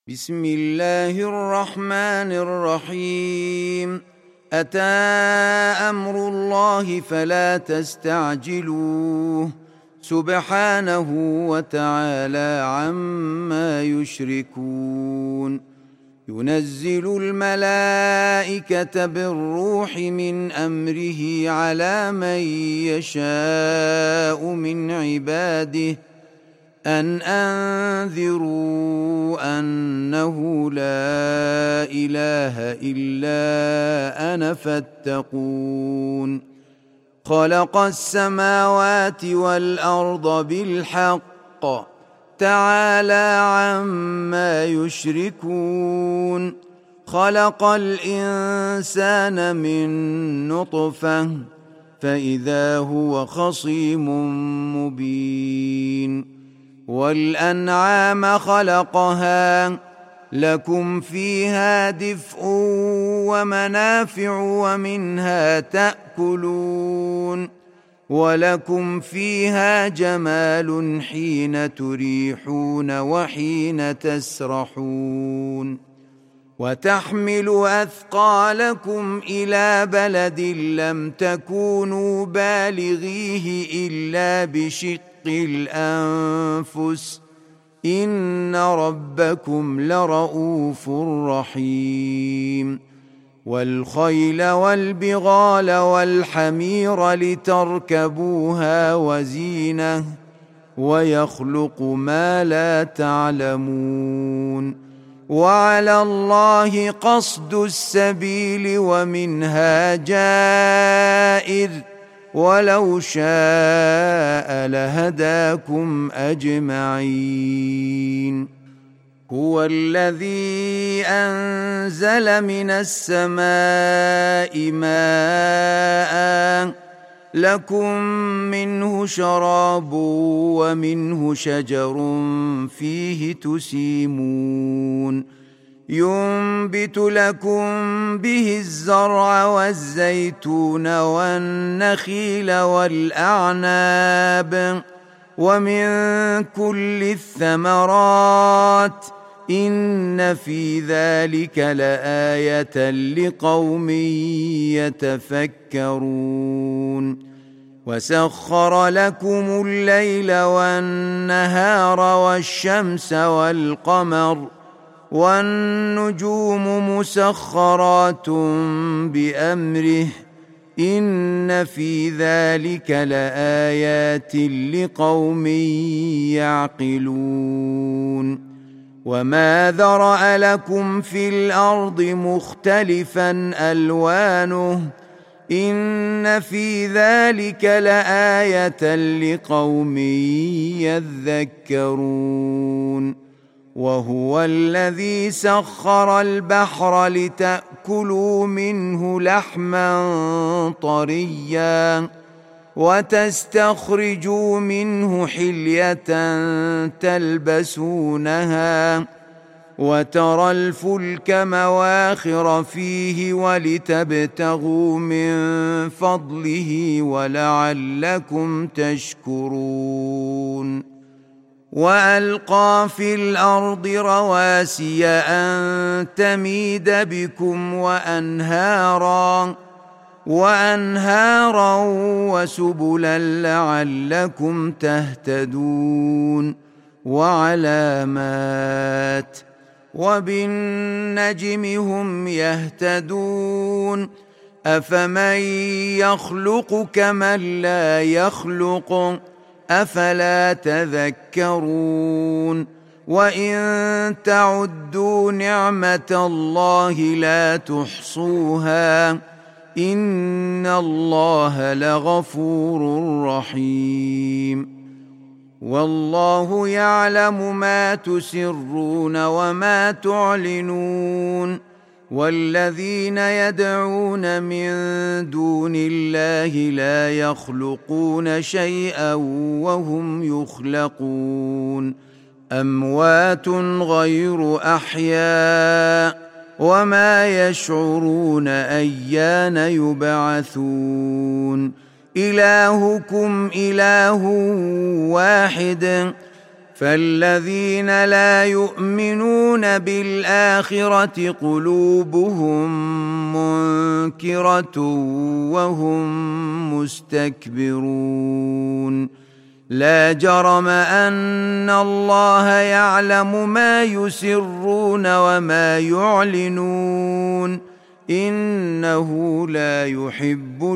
بسم الله الرحمن الرحيم. أتى أمر الله فلا تستعجلوه سبحانه وتعالى عما يشركون. ينزل الملائكة بالروح من أمره على من يشاء من عباده أن أنذروا أنه لا إله إلا أنا فاتقون. خلق السماوات والأرض بالحق تعالى عما يشركون. خلق الإنسان من نطفة فإذا هو خصيم مبين. والأنعام خلقها لكم فيها دفء ومنافع ومنها تأكلون ولكم فيها جمال حين تريحون وحين تسرحون. وتحمل أثقالكم إلى بلد لم تكونوا بالغيه إلا بشق الأنفس إن ربكم لرؤوف رحيم. والخيل والبغال والحمير لتركبوها وزينة ويخلق ما لا تعلمون. وعلى الله قصد السبيل ومنها جائر ولو شاء لهداكم أجمعين. هو الذي أنزل من السماء ماء لكم منه شراب ومنه شجر فيه تسيمون. ينبت لكم به الزرع والزيتون والنخيل والأعناب ومن كل الثمرات إن في ذلك لآية لقوم يتفكرون. وسخر لكم الليل والنهار والشمس والقمر والنجوم مسخرات بأمره إن في ذلك لآيات لقوم يعقلون. وما ذرأ لكم في الأرض مختلفا ألوانه إن في ذلك لآية لقوم يذكرون. وهو الذي سخر البحر لتأكلوا منه لحما طريا وتستخرجوا منه حلية تلبسونها وترى الفلك مواخر فيه ولتبتغوا من فضله ولعلكم تشكرون. وألقى في الأرض رواسي أن تميد بكم وأنهارا وسبلا لعلكم تهتدون. وعلامات وبالنجم هم يهتدون. أفمن يخلق كمن لا يخلق أفلا تذكرون. وإن تعدوا نعمة الله لا تحصوها إن الله لغفور رحيم. والله يعلم ما تسرون وما تعلنون. والذين يدعون من دون الله لا يخلقون شيئا وهم يخلقون. أموات غير أحياء وما يشعرون أيان يبعثون. إلهكم إله واحد فالذين لا يؤمنون بالآخرة قلوبهم منكرة وهم مستكبرون لا جرم أن الله يعلم ما يسرون وما يعلنون إنه لا يحب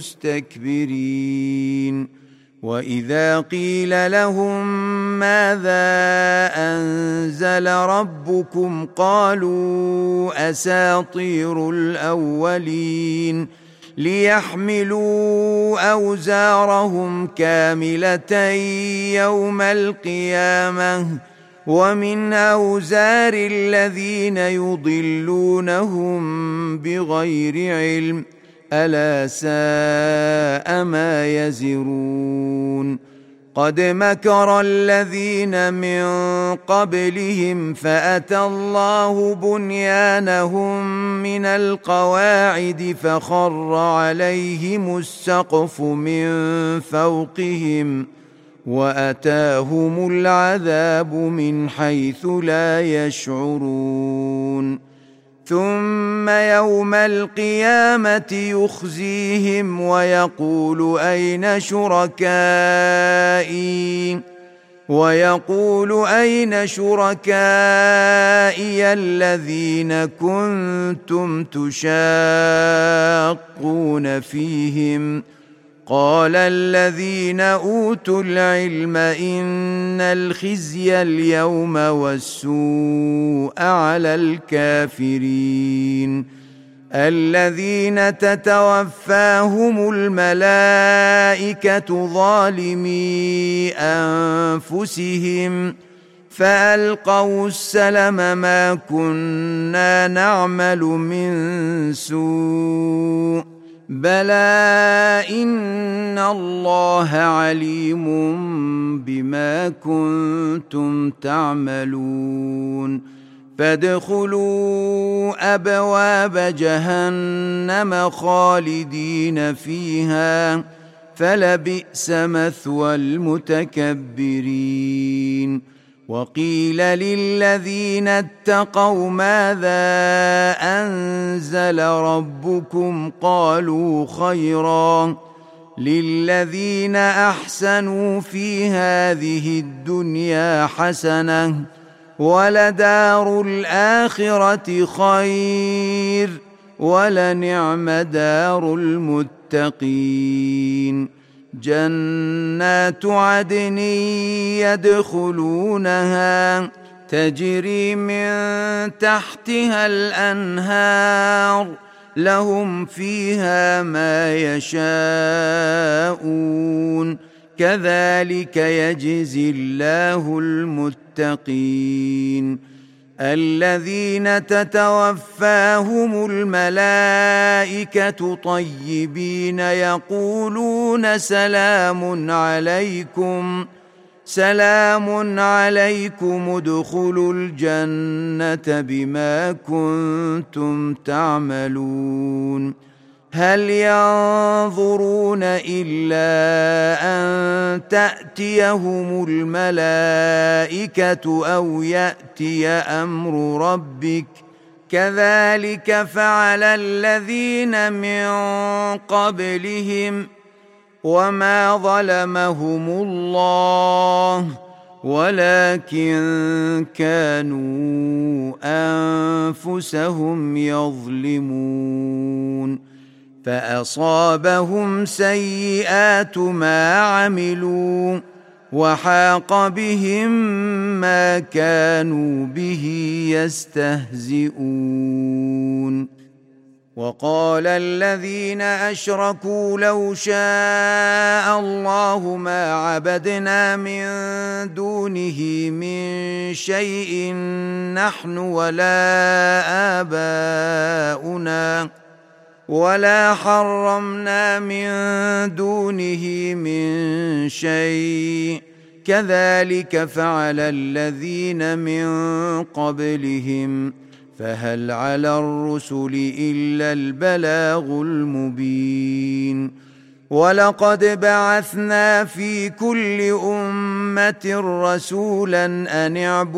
المستكبرين وإذا قيل لهم ماذا أنزل ربكم قالوا أساطير الأولين ليحملوا أوزارهم كاملة يوم القيامة ومن أوزار الذين يضلونهم بغير علم ألا ساء ما يزرون قد مكر الذين من قبلهم فأتى الله بنيانهم من القواعد فخر عليهم السقف من فوقهم وأتاهم العذاب من حيث لا يشعرون ثم يوم القيامة يخزيهم ويقول أين شركائي الذين كنتم تشاقون فيهم قال الذين أوتوا العلم إن الخزي اليوم والسوء على الكافرين الذين تتوفاهم الملائكة ظالمي أنفسهم فألقوا السلم ما كنا نعمل من سوء بلى إن الله عليم بما كنتم تعملون فادخلوا أبواب جهنم خالدين فيها فلبئس مثوى المتكبرين وقيل للذين اتقوا ماذا أنزل ربكم قالوا خيرا للذين أحسنوا في هذه الدنيا حسنة ولدار الآخرة خير ولنعم دار المتقين جنات عدن يدخلونها تجري من تحتها الأنهار لهم فيها ما يشاءون كذلك يجزي الله المتقين الذين تتوفاهم الملائكة طيبين يقولون سلام عليكم ادخلوا الجنة بما كنتم تعملون هل ينظرون إلا أن تأتيهم الملائكة أو يأتي أمر ربك كذلك فعل الذين من قبلهم وما ظلمهم الله ولكن كانوا أنفسهم يظلمون فأصابهم سيئات ما عملوا وحاق بهم ما كانوا به يستهزئون وقال الذين أشركوا لو شاء الله ما عبدنا من دونه من شيء نحن ولا آباؤنا ولا حرمنا من دونه من شيء كذلك فعل الذين من قبلهم فهل على الرسل إلا البلاغ المبين ولقد بعثنا في كل أمة رسولا أن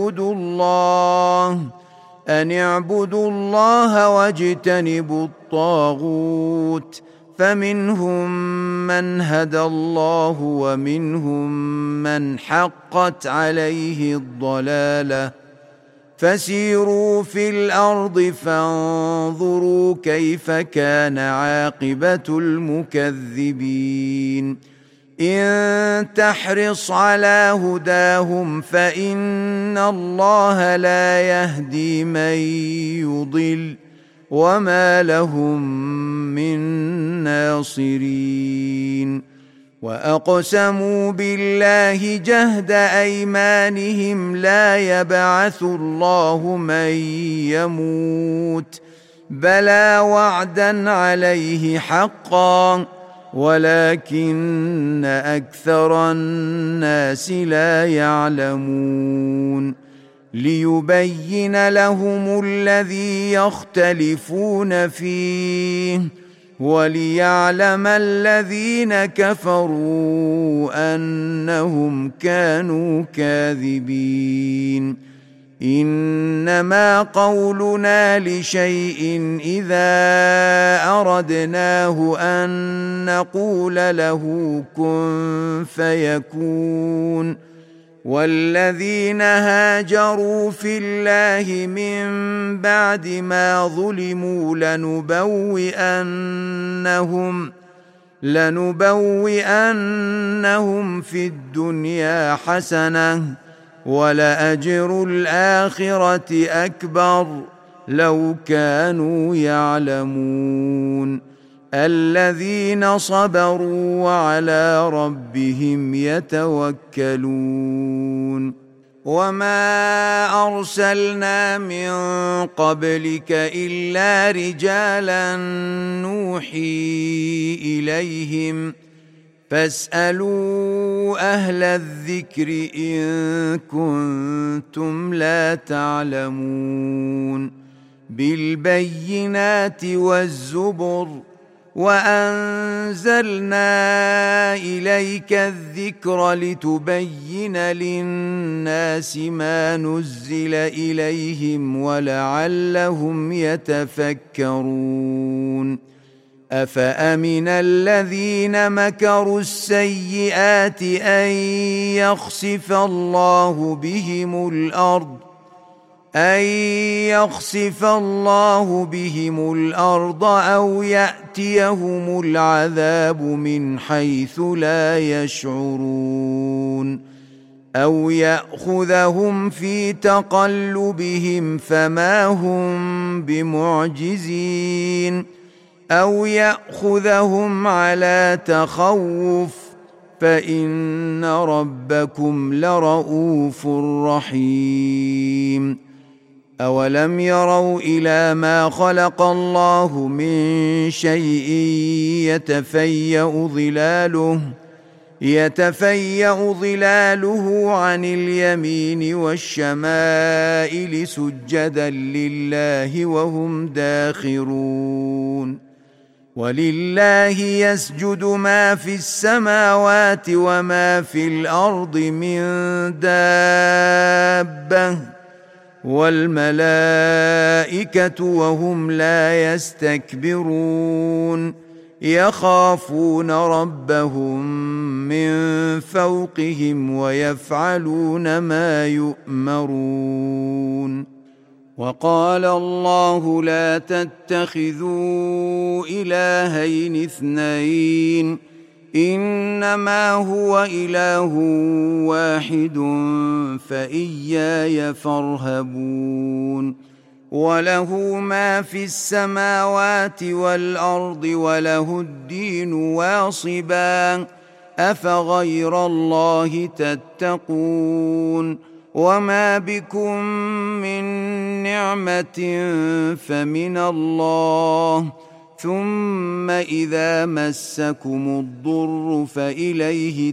اعبدوا الله واجتنبوا الطاغوت، فمنهم من هدى الله ومنهم من حقت عليه الضلالة، فسيروا في الأرض فانظروا كيف كان عاقبة المكذبين. إن تحرص على هداهم فإن الله لا يهدي من يضل، وما لهم من ناصرين. وأقسموا بالله جهد أيمانهم لا يبعث الله من يموت، بلى وعدا عليه حقا ولكن أكثر الناس لا يعلمون. ليبين لهم الذي يختلفون فيه وليعلم الذين كفروا أنهم كانوا كاذبين. إنما قولنا لشيء إذا أردناه أن نقول له كن فيكون. والذين هاجروا في الله من بعد ما ظلموا لنبوئنهم في الدنيا حسنة، ولأجر الآخرة أكبر لو كانوا يعلمون. الذين صبروا وعلى ربهم يتوكلون. وما أرسلنا من قبلك إلا رجالا نوحي إليهم، فاسألوا أهل الذكر إن كنتم لا تعلمون. بالبينات والزبر وأنزلنا إليك الذكر لتبين للناس ما نزل إليهم ولعلهم يتفكرون. أفأمن الذين مكروا السيئات أن يخسف الله بهم الأرض أو يأتيهم العذاب من حيث لا يشعرون، أو يأخذهم في تقلبهم فما هم بمعجزين، أو يأخذهم على تخوف فإن ربكم لرؤوف رحيم. أولم يروا إلى ما خلق الله من شيء يتفيأ ظلاله عن اليمين والشمائل سجدا لله وهم داخرون. ولله يسجد ما في السماوات وما في الأرض من دابة والملائكة وهم لا يستكبرون يخافون ربهم من فوقهم ويفعلون ما يؤمرون. وقال الله لا تتخذوا إلهين اثنين إنما هو إله واحد فإياي فارهبون. وله ما في السماوات والأرض وله الدين واصبا أفغير الله تتقون. وما بكم من نعمة فمن الله ثم إذا مسكم الضر فإليه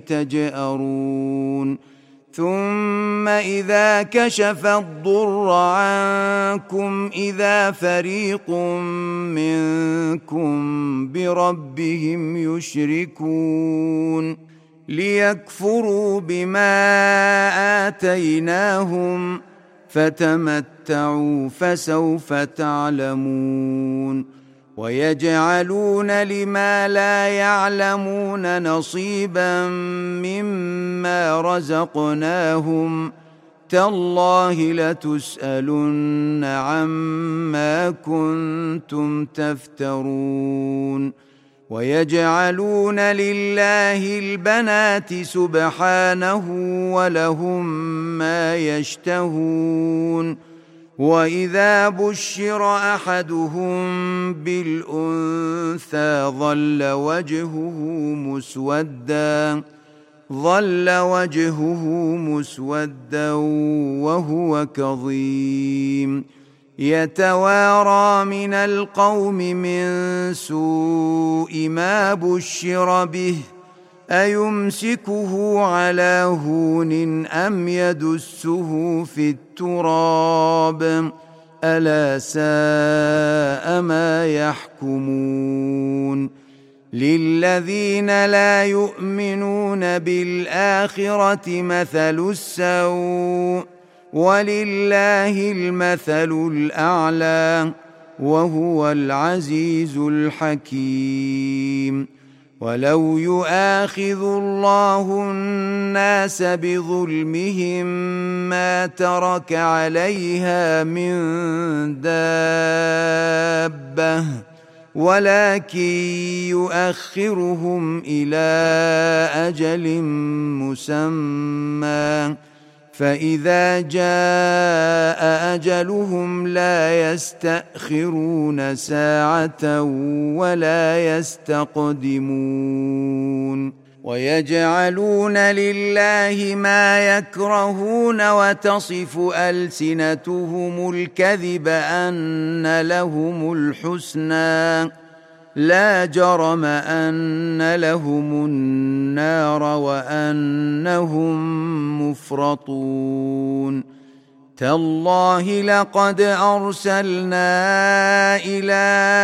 تجأرون. ثم إذا كشف الضر عنكم معكم إذا فريق منكم بربهم يشركون ليكفروا بما آتيناهم فتمتعوا فسوف تعلمون ويجعلون لما لا يعلمون نصيبا مما رزقناهم تالله لتسألن عما كنتم تفترون ويجعلون لله البنات سبحانه ولهم ما يشتهون وإذا بشر أحدهم بالأنثى ظل وجهه مسودا وهو كظيم يتوارى من القوم من سوء ما بشر به أيمسكه على هون أم يدسه في التراب ألا ساء ما يحكمون للذين لا يؤمنون بالآخرة مثل السوء ولله المثل الأعلى وهو العزيز الحكيم ولو يؤاخذ الله الناس بظلمهم ما ترك عليها من دابة ولكن يؤخرهم إلى أجل مسمى فإذا جاء أجلهم لا يستأخرون ساعة ولا يستقدمون ويجعلون لله ما يكرهون وتصف ألسنتهم الكذب أن لهم الحسنى لا جرم أن لهم النار وأنهم مفرطون تالله لقد أرسلنا إلى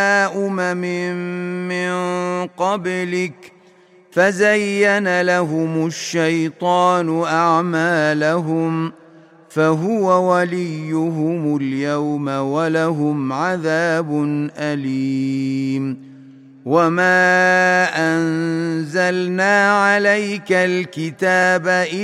من قبلك فزين لهم الشيطان أعمالهم فهو وليهم اليوم ولهم عذاب أليم وما أنزلنا عليك الكتاب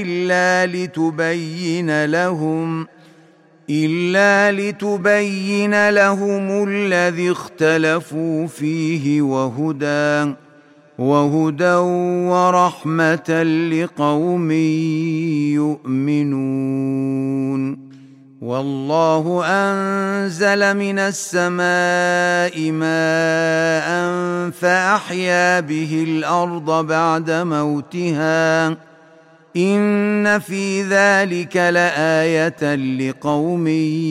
إلا لتبين لهم الذي اختلفوا فيه وهدى ورحمة لقوم يؤمنون والله أنزل من السماء ماء فأحيا به الأرض بعد موتها إن في ذلك لآية لقوم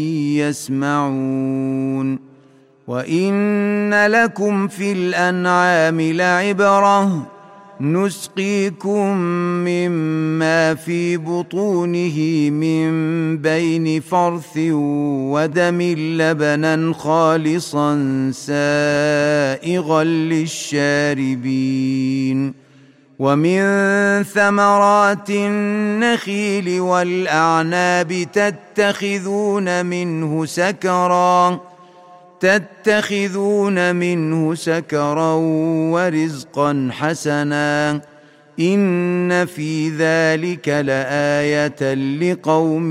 يسمعون وإن لكم في الأنعام لعبرة نسقيكم مما في بطونه من بين فرث ودم لبنا خالصا سائغا للشاربين ومن ثمرات النخيل والأعناب تتخذون منه سكرا ورزقا حسنا إن في ذلك لآية لقوم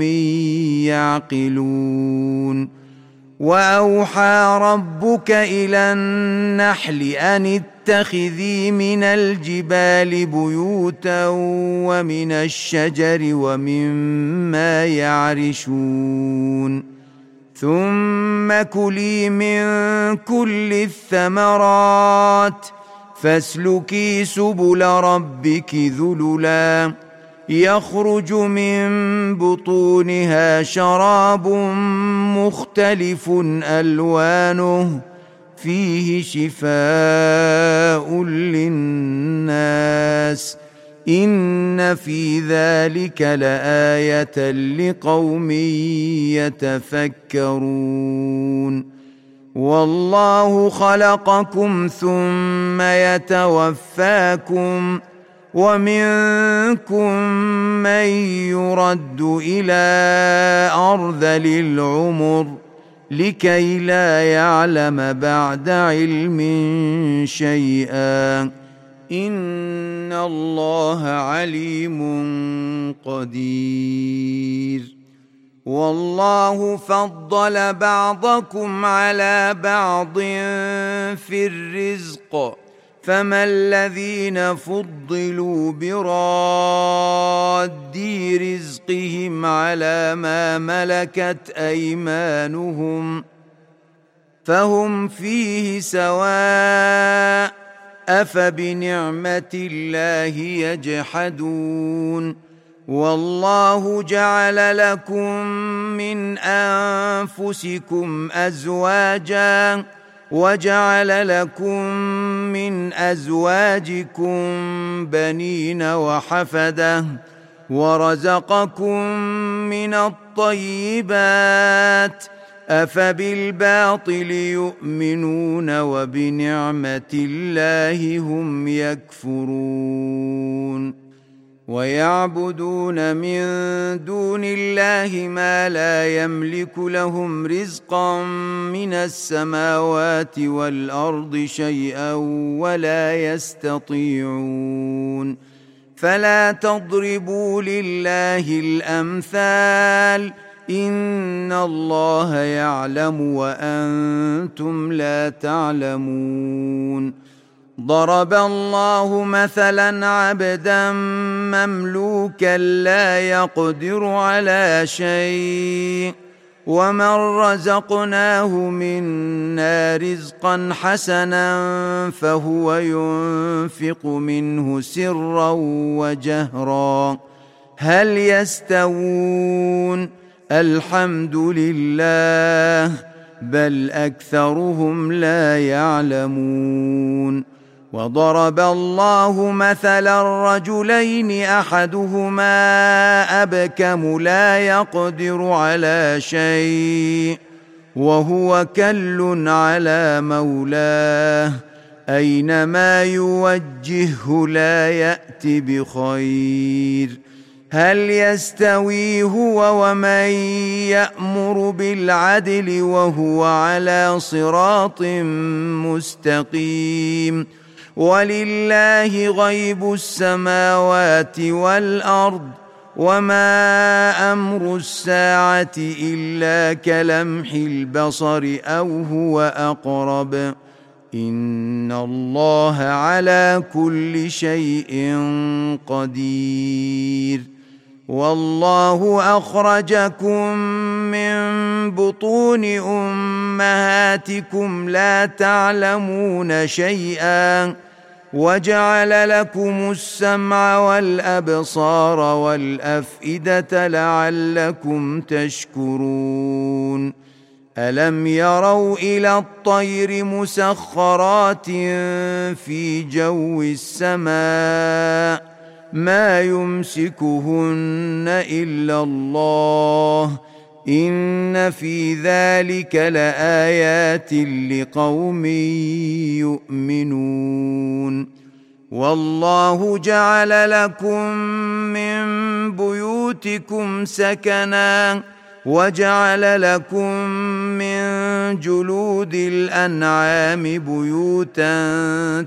يعقلون وأوحى ربك إلى النحل أن اتخذي من الجبال بيوتا ومن الشجر ومما يعرشون ثم كلي من كل الثمرات فاسلكي سبل ربك ذللا يخرج من بطونها شراب مختلف ألوانه فيه شفاء للناس إن في ذلك لآية لقوم يتفكرون والله خلقكم ثم يتوفاكم ومنكم من يرد إلى أرذل العمر لكي لا يعلم بعد علم شيئا إن الله عليم قدير والله فضل بعضكم على بعض في الرزق فما الذين فضلوا براد رزقهم على ما ملكت أيمانهم فهم فيه سواء أفبنعمة الله يجحدون والله جعل لكم من أنفسكم أزواجا وجعل لكم من أزواجكم بنين وحفدة ورزقكم من الطيبات أفبالباطل يؤمنون وبنعمة الله هم يكفرون ويعبدون من دون الله ما لا يملك لهم رزقا من السماوات والأرض شيئا ولا يستطيعون فلا تضربوا لله الأمثال إن الله يعلم وأنتم لا تعلمون ضرب الله مثلا عبدا مملوكا لا يقدر على شيء ومن رزقناه منا رزقا حسنا فهو ينفق منه سرا وجهرا هل يستوون الحمد لله بل أكثرهم لا يعلمون وضرب الله مثلا رجلين أحدهما أبكم لا يقدر على شيء وهو كل على مولاه أينما يوجهه لا يأت بخير هل يستوي هو ومن يأمر بالعدل وهو على صراط مستقيم ولله غيب السماوات والأرض وما أمر الساعة إلا كلمح البصر أو هو أقرب إن الله على كل شيء قدير والله أخرجكم من بطون أمهاتكم لا تعلمون شيئا وجعل لكم السمع والأبصار والأفئدة لعلكم تشكرون ألم يروا إلى الطير مسخرات في جو السماء ما يمسكهن إلا الله إن في ذلك لآيات لقوم يؤمنون والله جعل لكم من بيوتكم سكنا وجعل لكم من جلود الأنعام بيوتا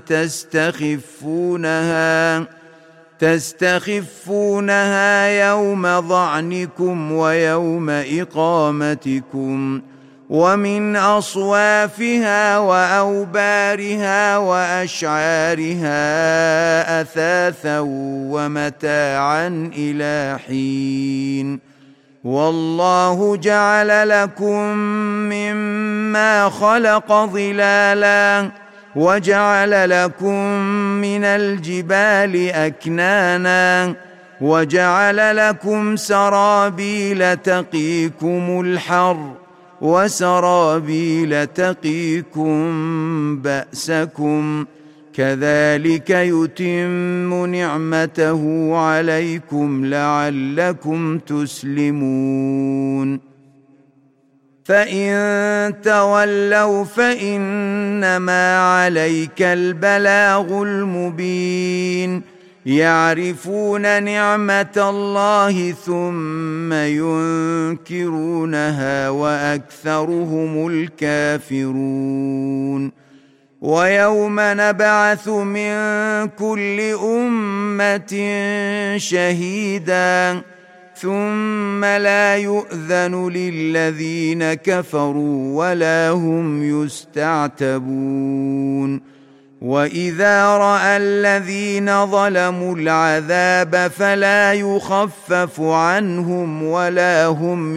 تستخفونها يوم ظعنكم ويوم إقامتكم ومن أصوافها وأوبارها وأشعارها أثاثا ومتاعا إلى حين والله جعل لكم مما خلق ظلالا وجعل لكم من الجبال أكنانا وجعل لكم سرابيل تقيكم الحر وسرابيل تقيكم بأسكم كذلك يتم نعمته عليكم لعلكم تسلمون فإن تولوا فإنما عليك البلاغ المبين يعرفون نعمة الله ثم ينكرونها وأكثرهم الكافرون ويوم نبعث من كل أمة شهيدا ثم لا يؤذن للذين كفروا ولا هم يستعتبون وإذا رأى الذين ظلموا العذاب فلا يخفف عنهم ولا هم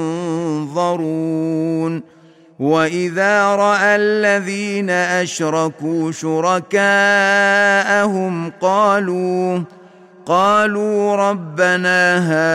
ينظرون وإذا رأى الذين أشركوا شركاءهم قالوا ربنا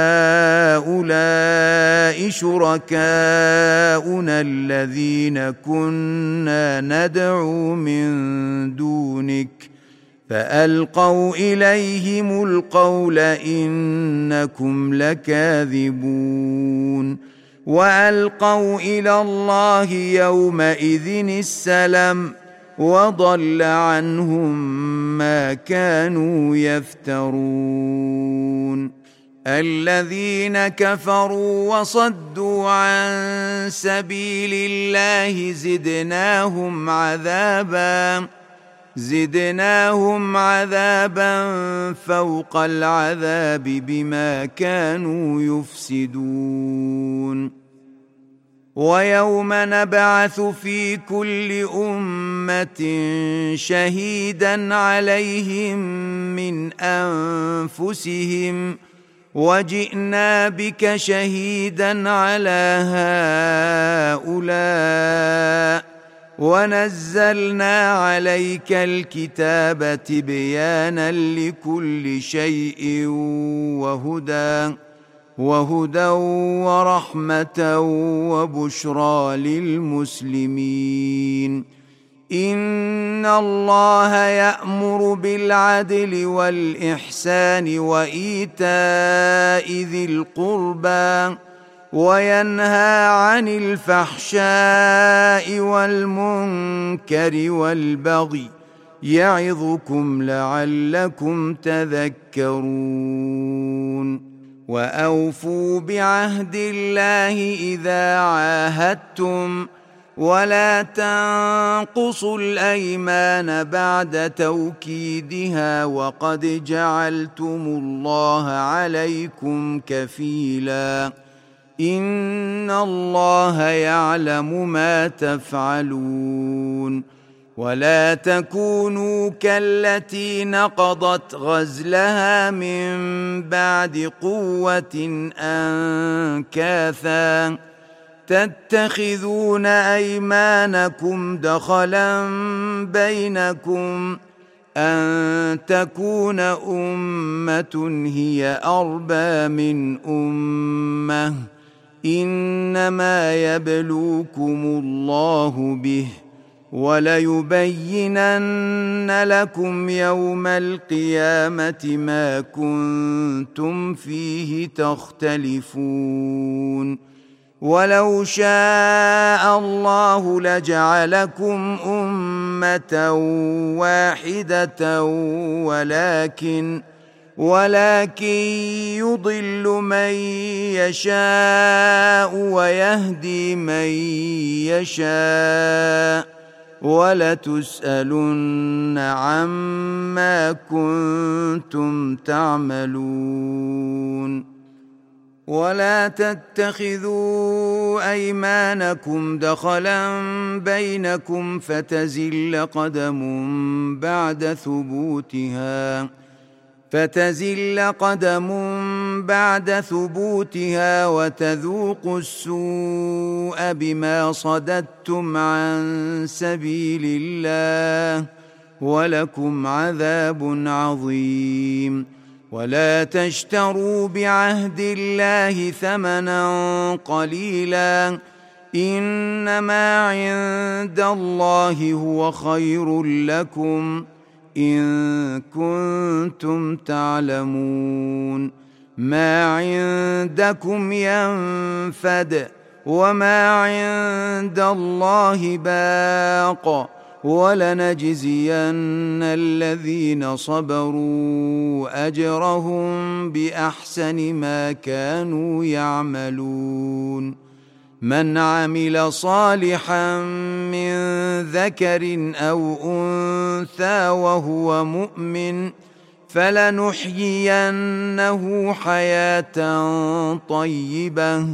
هؤلاء شركاؤنا الذين كنا ندعو من دونك فألقوا إليهم القول إنكم لكاذبون وألقوا إلى الله يومئذ السلم وضل عنهم ما كانوا يفترون الذين كفروا وصدوا عن سبيل الله زدناهم عذابا فوق العذاب بما كانوا يفسدون ويوم نبعث في كل أمة شهيدا عليهم من أنفسهم وجئنا بك شهيدا على هؤلاء ونزلنا عليك الكتاب تبيانا لكل شيء وهدى ورحمة وبشرى للمسلمين إن الله يأمر بالعدل والإحسان وإيتاء ذي القربى وينهى عن الفحشاء والمنكر والبغي يعظكم لعلكم تذكرون وأوفوا بعهد الله إذا عاهدتم ولا تنقصوا الأيمان بعد توكيدها وقد جعلتم الله عليكم كفيلا إن الله يعلم ما تفعلون ولا تكونوا كالتي نقضت غزلها من بعد قوة أنكاثا تتخذون أيمانكم دخلا بينكم أن تكون أمة هي أربى من أمة إنما يبلوكم الله به وليبينن لكم يوم القيامة ما كنتم فيه تختلفون ولو شاء الله لجعلكم أمة واحدة ولكن يضل من يشاء ويهدي من يشاء ولتسألن عما كنتم تعملون ولا تتخذوا أيمانكم دخلا بينكم فتزل قدم بعد ثبوتها وتذوقوا السوء بما صددتم عن سبيل الله ولكم عذاب عظيم ولا تشتروا بعهد الله ثمنا قليلا إنما عند الله هو خير لكم إن كنتم تعلمون. ما عندكم ينفد وما عند الله باق ولنجزين الذين صبروا أجرهم بأحسن ما كانوا يعملون. من عمل صالحا من ذكر أو أنثى وهو مؤمن فلنحيينه حياة طيبة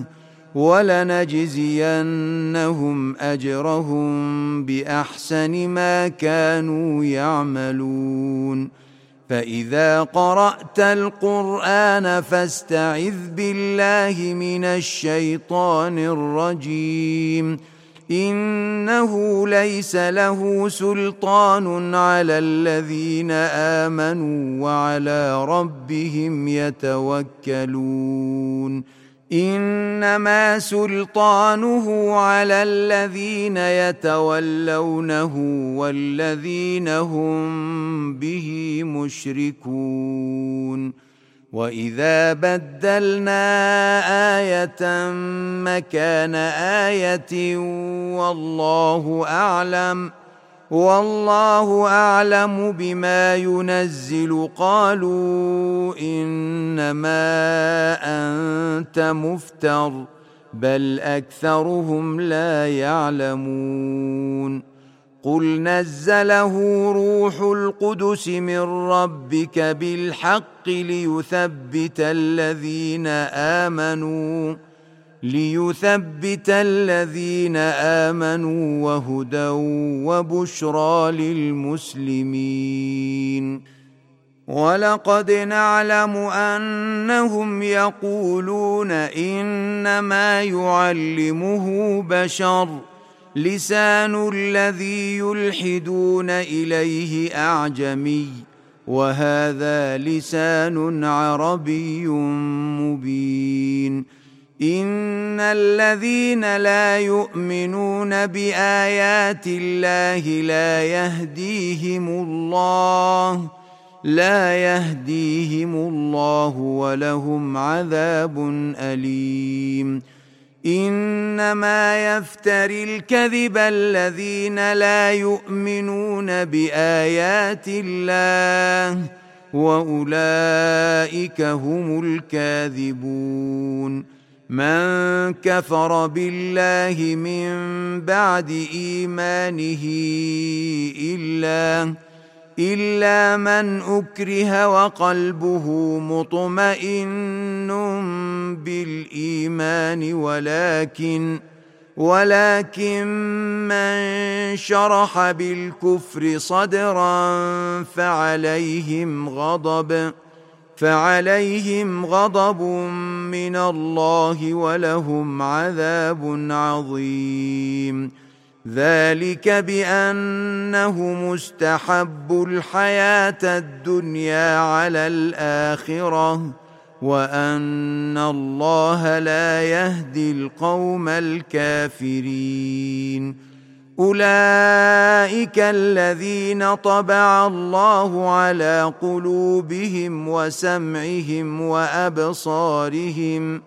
ولنجزينهم أجرهم بأحسن ما كانوا يعملون. فإذا قرأت القرآن فاستعذ بالله من الشيطان الرجيم. إنه ليس له سلطان على الذين آمنوا وعلى ربهم يتوكلون. إنما سلطانه على الذين يتولونه والذين هم به مشركون. وإذا بدلنا آية مكان آية والله أعلم بما ينزل قالوا إنما أنت مفتر بل أكثرهم لا يعلمون. قل نزله روح القدس من ربك بالحق ليثبت الذين آمنوا وهدى وبشرى للمسلمين. ولقد نعلم أنهم يقولون إنما يعلمه بشر لسان الذي يلحدون إليه أعجمي وهذا لسان عربي مبين. إن الذين لا يؤمنون بآيات الله لا يهديهم الله ولهم عذاب أليم. إنما يفتري الكذب الذين لا يؤمنون بآيات الله وأولئك هم الكاذبون. من كفر بالله من بعد إيمانه إلا من أكره وقلبه مطمئن بالإيمان ولكن من شرح بالكفر صدرا فعليهم غضب من الله ولهم عذاب عظيم. ذلك بأنهم استحبوا الحياة الدنيا على الآخرة وأن الله لا يهدي القوم الكافرين. أولئك الذين طبع الله على قلوبهم وسمعهم وأبصارهم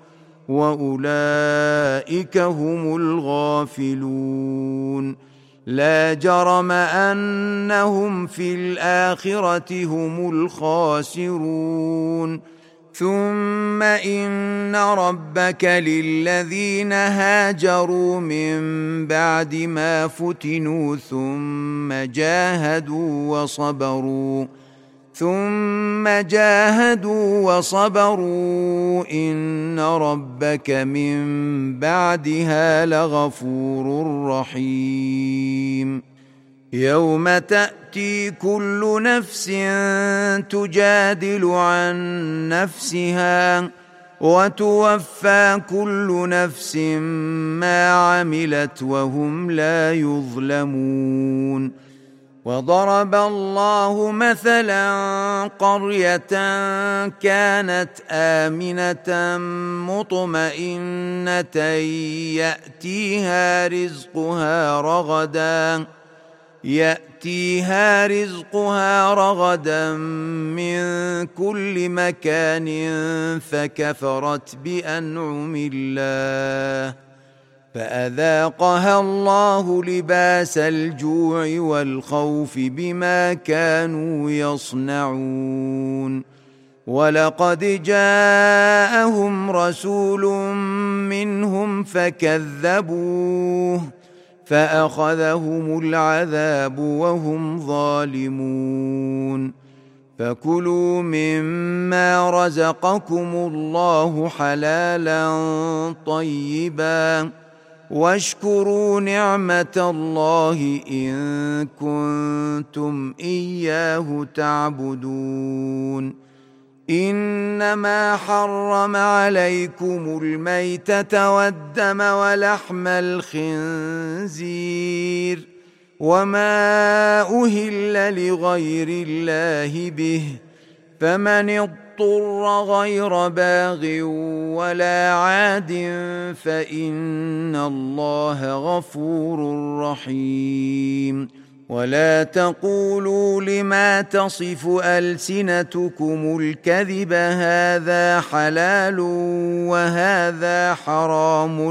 وأولئك هم الغافلون. لا جرم أنهم في الآخرة هم الخاسرون. ثم إن ربك للذين هاجروا من بعد ما فتنوا ثم جاهدوا وصبروا إن ربك من بعدها لغفور رحيم. يوم تأتي كل نفس تجادل عن نفسها وتوفى كل نفس ما عملت وهم لا يظلمون. وضرب الله مثلا قرية كانت آمنة مطمئنة يأتيها رزقها يأتيها رزقها رغدا من كل مكان فكفرت بأنعم الله فأذاقها الله لباس الجوع والخوف بما كانوا يصنعون ولقد جاءهم رسول منهم فكذبوه فأخذهم العذاب وهم ظالمون فكلوا مما رزقكم الله حلالا طيبا واشكروا نعمة الله إن كنتم إياه تعبدون إنما حرم عليكم الميتة والدم ولحم الخنزير وما أهل لغير الله به فمن اضطر غير باغ ولا عاد فإن الله غفور رحيم ولا تقولوا لما تصف ألسنتكم الكذب هذا حلال وهذا حرام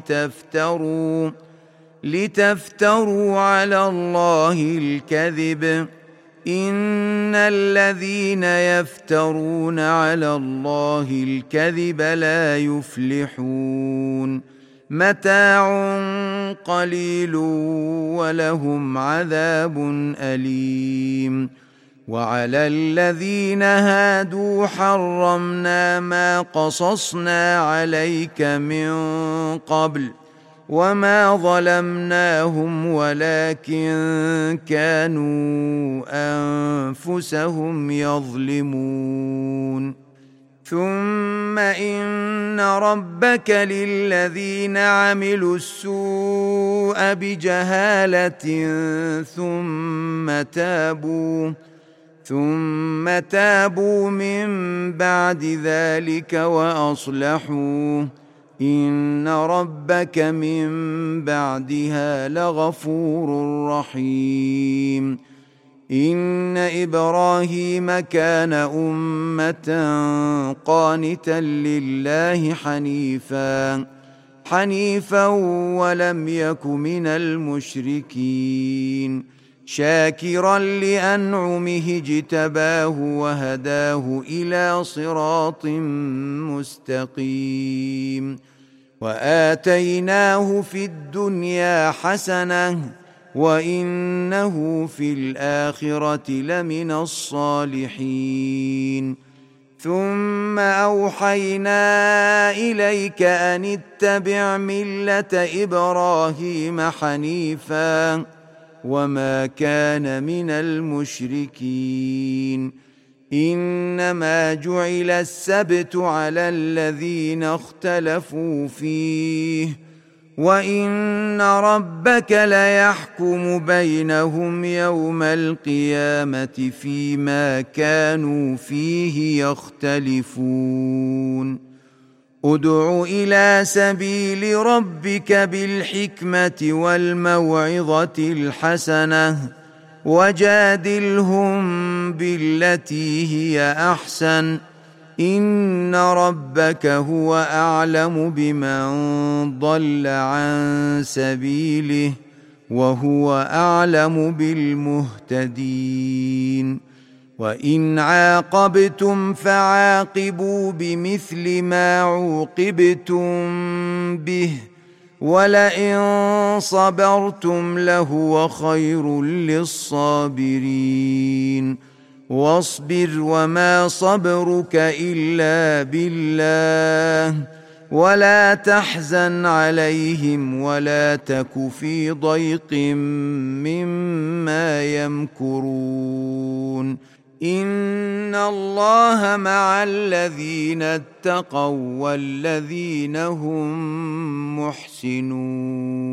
لتفتروا على الله الكذب إن الذين يفترون على الله الكذب لا يفلحون متاع قليل ولهم عذاب أليم وعلى الذين هادوا حرمنا ما قصصنا عليك من قبل وما ظلمناهم ولكن كانوا أنفسهم يظلمون ثم إن ربك للذين عملوا السوء بجهالة ثم تابوا من بعد ذلك وأصلحوا إن ربك من بعدها لغفور رحيم إن إبراهيم كان أمة قانتا لله حنيفا ولم يك من المشركين شاكرا لأنعمه اجتباه وهداه إلى صراط مستقيم وآتيناه في الدنيا حسنة وإنه في الآخرة لمن الصالحين ثم أوحينا إليك أن اتبع ملة إبراهيم حنيفا وما كان من المشركين إنما جعل السبت على الذين اختلفوا فيه وإن ربك ليحكم بينهم يوم القيامة فيما كانوا فيه يختلفون ادع إلى سبيل ربك بالحكمة والموعظة الحسنة وجادلهم بالتي هي أحسن إن ربك هو أعلم بمن ضل عن سبيله وهو أعلم بالمهتدين وإن عاقبتم فعاقبوا بمثل ما عوقبتم به ولئن صبرتم لهو خير للصابرين واصبر وما صبرك إلا بالله ولا تحزن عليهم ولا تك في ضيق مما يمكرون إن الله مع الذين اتقوا والذين هم محسنون